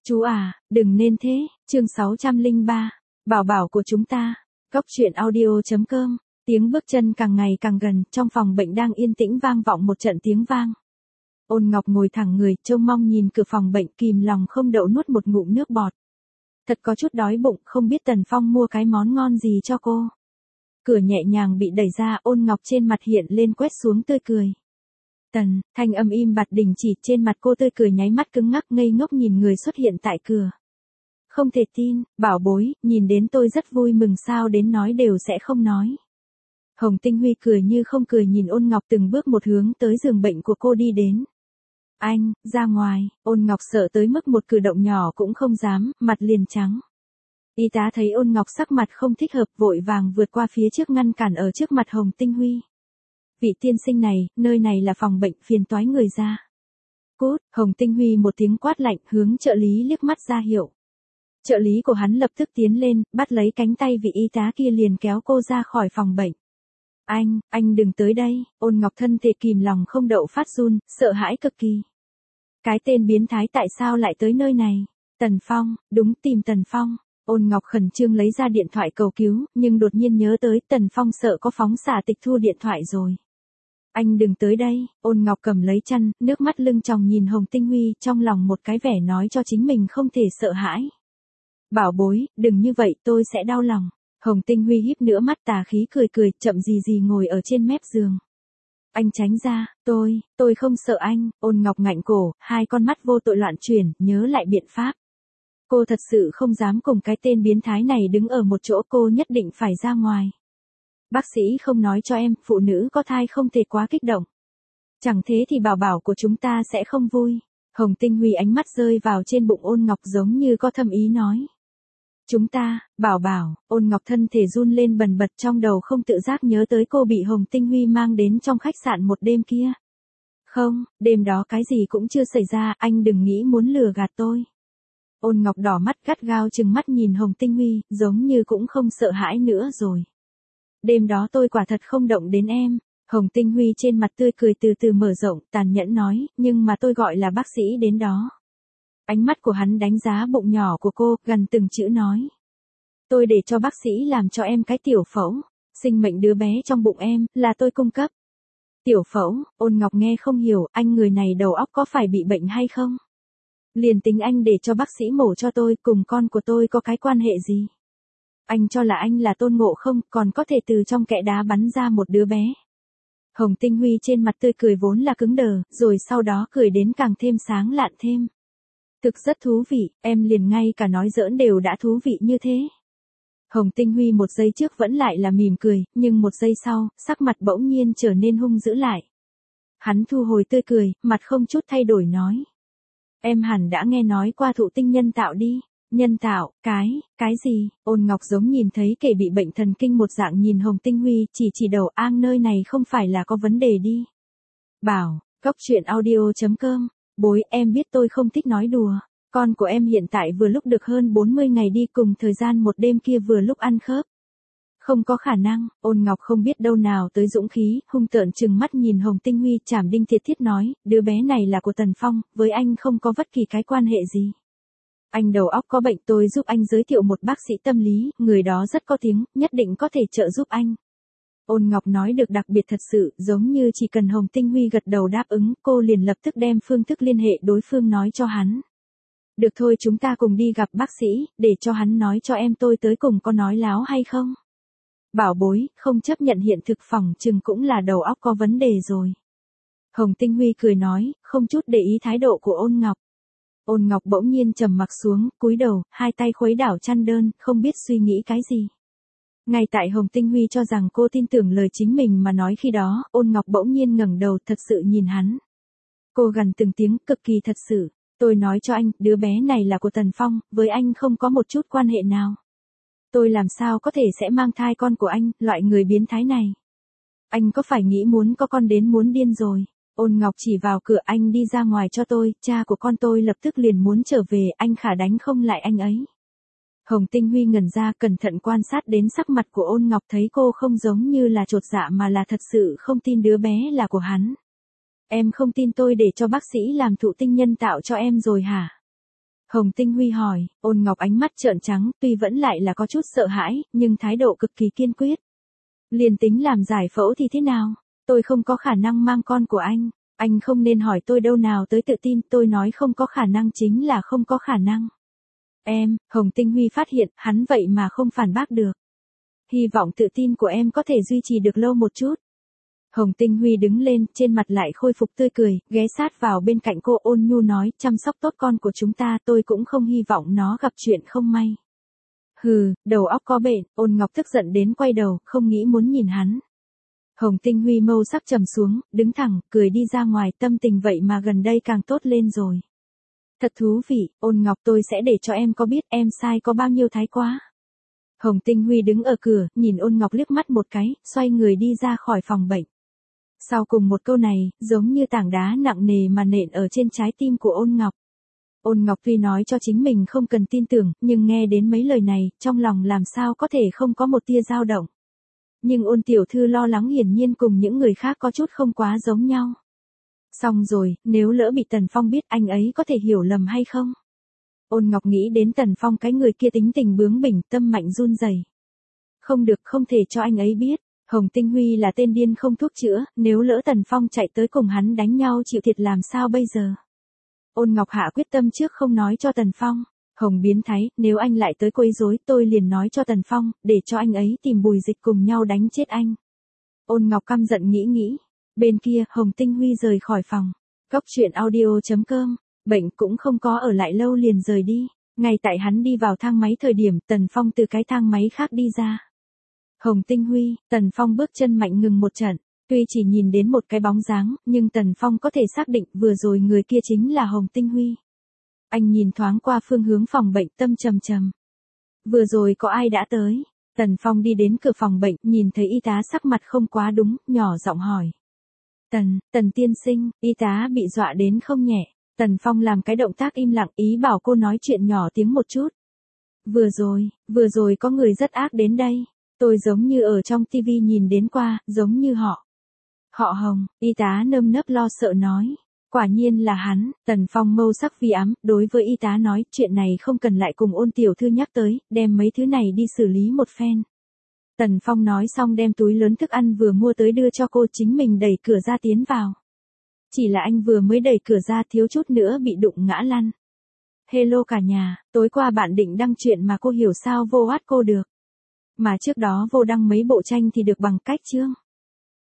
Chú à, đừng nên thế, chương 603, bảo bảo của chúng ta. Cóc truyện audio.com, tiếng bước chân càng ngày càng gần, trong phòng bệnh đang yên tĩnh vang vọng một trận tiếng vang. Ôn Ngọc ngồi thẳng người, trông mong nhìn cửa phòng bệnh, kìm lòng không đậu nuốt một ngụm nước bọt. Thật có chút đói bụng, không biết Tần Phong mua cái món ngon gì cho cô. Cửa nhẹ nhàng bị đẩy ra, Ôn Ngọc trên mặt hiện lên quét xuống tươi cười. Tần, thanh âm im bặt đình chỉ, trên mặt cô tươi cười nháy mắt cứng ngắc, ngây ngốc nhìn người xuất hiện tại cửa. Không thể tin, bảo bối, nhìn đến tôi rất vui mừng, sao đến nói đều sẽ không nói. Hồng Tinh Huy cười như không cười nhìn Ôn Ngọc, từng bước một hướng tới giường bệnh của cô đi đến. Anh, ra ngoài. Ôn Ngọc sợ tới mức một cử động nhỏ cũng không dám, mặt liền trắng. Y tá thấy Ôn Ngọc sắc mặt không thích hợp, vội vàng vượt qua phía trước ngăn cản ở trước mặt Hồng Tinh Huy. Vị tiên sinh này, nơi này là phòng bệnh, phiền toái người ra. Cút. Hồng Tinh Huy một tiếng quát lạnh, hướng trợ lý liếc mắt ra hiệu. Trợ lý của hắn lập tức tiến lên, bắt lấy cánh tay vị y tá kia, liền kéo cô ra khỏi phòng bệnh. Anh đừng tới đây. Ôn Ngọc thân thể kìm lòng không đậu phát run, sợ hãi cực kỳ. Cái tên biến thái tại sao lại tới nơi này? Tần Phong, đúng, tìm Tần Phong. Ôn Ngọc khẩn trương lấy ra điện thoại cầu cứu, nhưng đột nhiên nhớ tới Tần Phong sợ có phóng xạ tịch thu điện thoại rồi. Anh đừng tới đây. Ôn Ngọc cầm lấy chăn, nước mắt lưng tròng nhìn Hồng Tinh Huy, trong lòng một cái vẻ nói cho chính mình không thể sợ hãi. Bảo bối, đừng như vậy, tôi sẽ đau lòng. Hồng Tinh Huy híp nữa mắt tà khí cười, chậm gì ngồi ở trên mép giường. Anh tránh ra, tôi không sợ anh. Ôn Ngọc ngạnh cổ, hai con mắt vô tội loạn chuyển, nhớ lại biện pháp. Cô thật sự không dám cùng cái tên biến thái này đứng ở một chỗ, cô nhất định phải ra ngoài. Bác sĩ không nói cho em, phụ nữ có thai không thể quá kích động. Chẳng thế thì bảo bảo của chúng ta sẽ không vui. Hồng Tinh Huy ánh mắt rơi vào trên bụng Ôn Ngọc giống như có thâm ý nói. Chúng ta, bảo bảo. Ôn Ngọc thân thể run lên bần bật, trong đầu không tự giác nhớ tới cô bị Hồng Tinh Huy mang đến trong khách sạn một đêm kia. Không, đêm đó cái gì cũng chưa xảy ra, anh đừng nghĩ muốn lừa gạt tôi. Ôn Ngọc đỏ mắt gắt gao trừng mắt nhìn Hồng Tinh Huy, giống như cũng không sợ hãi nữa rồi. Đêm đó tôi quả thật không động đến em. Hồng Tinh Huy trên mặt tươi cười từ từ mở rộng, tàn nhẫn nói, nhưng mà tôi gọi là bác sĩ đến đó. Ánh mắt của hắn đánh giá bụng nhỏ của cô, gần từng chữ nói. Tôi để cho bác sĩ làm cho em cái tiểu phẫu. Sinh mệnh đứa bé trong bụng em, là tôi cung cấp. Tiểu phẫu. Ôn Ngọc nghe không hiểu, anh người này đầu óc có phải bị bệnh hay không? Liền tính anh để cho bác sĩ mổ cho tôi, cùng con của tôi có cái quan hệ gì? Anh cho là anh là Tôn Ngộ Không, còn có thể từ trong kẽ đá bắn ra một đứa bé. Hồng Tinh Huy trên mặt tươi cười vốn là cứng đờ, rồi sau đó cười đến càng thêm sáng lạn thêm. Thực rất thú vị, em liền ngay cả nói giỡn đều đã thú vị như thế. Hồng Tinh Huy một giây trước vẫn lại là mỉm cười, nhưng một giây sau, sắc mặt bỗng nhiên trở nên hung dữ lại. Hắn thu hồi tươi cười, mặt không chút thay đổi nói. Em hẳn đã nghe nói qua thụ tinh nhân tạo đi. Nhân tạo, cái gì? Ôn Ngọc giống nhìn thấy kẻ bị bệnh thần kinh một dạng nhìn Hồng Tinh Huy, chỉ đầu, nơi này không phải là có vấn đề đi. Bảo, Cóc truyện audio.com, bối, em biết tôi không thích nói đùa. Con của em hiện tại vừa lúc được hơn 40 ngày đi, cùng thời gian một đêm kia vừa lúc ăn khớp. Không có khả năng. Ôn Ngọc không biết đâu nào tới dũng khí, hung tợn trừng mắt nhìn Hồng Tinh Huy, chảm đinh thiệt thiết nói, đứa bé này là của Tần Phong, với anh không có bất kỳ cái quan hệ gì. Anh đầu óc có bệnh, tôi giúp anh giới thiệu một bác sĩ tâm lý, người đó rất có tiếng, nhất định có thể trợ giúp anh. Ôn Ngọc nói được đặc biệt thật sự, giống như chỉ cần Hồng Tinh Huy gật đầu đáp ứng, cô liền lập tức đem phương thức liên hệ đối phương nói cho hắn. Được thôi, chúng ta cùng đi gặp bác sĩ, để cho hắn nói cho em tôi tới cùng có nói láo hay không. Bảo bối, không chấp nhận hiện thực, phỏng chừng cũng là đầu óc có vấn đề rồi. Hồng Tinh Huy cười nói, không chút để ý thái độ của Ôn Ngọc. Ôn Ngọc bỗng nhiên trầm mặc xuống, cúi đầu, hai tay khuấy đảo chăn đơn, không biết suy nghĩ cái gì. Ngay tại Hồng Tinh Huy cho rằng cô tin tưởng lời chính mình mà nói khi đó, Ôn Ngọc bỗng nhiên ngẩng đầu thật sự nhìn hắn. Cô gần từng tiếng, cực kỳ thật sự. Tôi nói cho anh, đứa bé này là của Tần Phong, với anh không có một chút quan hệ nào. Tôi làm sao có thể sẽ mang thai con của anh, loại người biến thái này. Anh có phải nghĩ muốn có con đến muốn điên rồi. Ôn Ngọc chỉ vào cửa, anh đi ra ngoài cho tôi, cha của con tôi lập tức liền muốn trở về, anh khả đánh không lại anh ấy. Hồng Tinh Huy ngẩn ra, cẩn thận quan sát đến sắc mặt của Ôn Ngọc, thấy cô không giống như là chột dạ mà là thật sự không tin đứa bé là của hắn. Em không tin tôi để cho bác sĩ làm thụ tinh nhân tạo cho em rồi hả? Hồng Tinh Huy hỏi, Ôn Ngọc ánh mắt trợn trắng, tuy vẫn lại là có chút sợ hãi, nhưng thái độ cực kỳ kiên quyết. Liền tính làm giải phẫu thì thế nào? Tôi không có khả năng mang con của anh không nên hỏi tôi đâu nào tới tự tin, tôi nói không có khả năng chính là không có khả năng. Hồng Tinh Huy phát hiện, hắn vậy mà không phản bác được. Hy vọng tự tin của em có thể duy trì được lâu một chút. Hồng Tinh Huy đứng lên, trên mặt lại khôi phục tươi cười, ghé sát vào bên cạnh cô ôn nhu nói, chăm sóc tốt con của chúng ta, tôi cũng không hy vọng nó gặp chuyện không may. Hừ, đầu óc có bệnh, Ôn Ngọc tức giận đến quay đầu, không nghĩ muốn nhìn hắn. Hồng Tinh Huy mâu sắc trầm xuống, đứng thẳng, cười đi ra ngoài, tâm tình vậy mà gần đây càng tốt lên rồi. Thật thú vị, Ôn Ngọc, tôi sẽ để cho em có biết em sai có bao nhiêu thái quá. Hồng Tinh Huy đứng ở cửa, nhìn Ôn Ngọc liếc mắt một cái, xoay người đi ra khỏi phòng bệnh. Sau cùng một câu này, giống như tảng đá nặng nề mà nện ở trên trái tim của Ôn Ngọc. Ôn Ngọc tuy nói cho chính mình không cần tin tưởng, nhưng nghe đến mấy lời này, trong lòng làm sao có thể không có một tia dao động. Nhưng Ôn tiểu thư lo lắng hiển nhiên cùng những người khác có chút không quá giống nhau. Xong rồi, nếu lỡ bị Tần Phong biết anh ấy có thể hiểu lầm hay không? Ôn Ngọc nghĩ đến Tần Phong cái người kia tính tình bướng bỉnh, tâm mạnh run rẩy. Không được, không thể cho anh ấy biết. Hồng Tinh Huy là tên điên không thuốc chữa, nếu lỡ Tần Phong chạy tới cùng hắn đánh nhau chịu thiệt làm sao bây giờ? Ôn Ngọc hạ quyết tâm trước không nói cho Tần Phong. Hồng biến thái, nếu anh lại tới quấy rối tôi liền nói cho Tần Phong, để cho anh ấy tìm Bùi Dịch cùng nhau đánh chết anh. Ôn Ngọc căm giận nghĩ. Bên kia, Hồng Tinh Huy rời khỏi phòng. Cóc truyện audio.com, bệnh cũng không có ở lại lâu liền rời đi. Ngay tại hắn đi vào thang máy thời điểm, Tần Phong từ cái thang máy khác đi ra. Hồng Tinh Huy, Tần Phong bước chân mạnh ngừng một trận. Tuy chỉ nhìn đến một cái bóng dáng, nhưng Tần Phong có thể xác định vừa rồi người kia chính là Hồng Tinh Huy. Anh nhìn thoáng qua phương hướng phòng bệnh, tâm trầm trầm. Vừa rồi có ai đã tới? Tần Phong đi đến cửa phòng bệnh, nhìn thấy y tá sắc mặt không quá đúng, nhỏ giọng hỏi. Tần tiên sinh, y tá bị dọa đến không nhẹ. Tần Phong làm cái động tác im lặng, ý bảo cô nói chuyện nhỏ tiếng một chút. Vừa rồi có người rất ác đến đây. Tôi giống như ở trong TV nhìn đến qua, giống như họ. Họ Hồng, y tá nơm nớp lo sợ nói. Quả nhiên là hắn. Tần Phong mâu sắc vi ám, đối với y tá nói, chuyện này không cần lại cùng Ôn tiểu thư nhắc tới, đem mấy thứ này đi xử lý một phen. Tần Phong nói xong đem túi lớn thức ăn vừa mua tới đưa cho cô, chính mình đẩy cửa ra tiến vào. Chỉ là anh vừa mới đẩy cửa ra thiếu chút nữa bị đụng ngã lăn. Hello cả nhà, tối qua bạn định đăng chuyện mà cô hiểu sao vô hát cô được. Mà trước đó vô đăng mấy bộ tranh thì được bằng cách chương.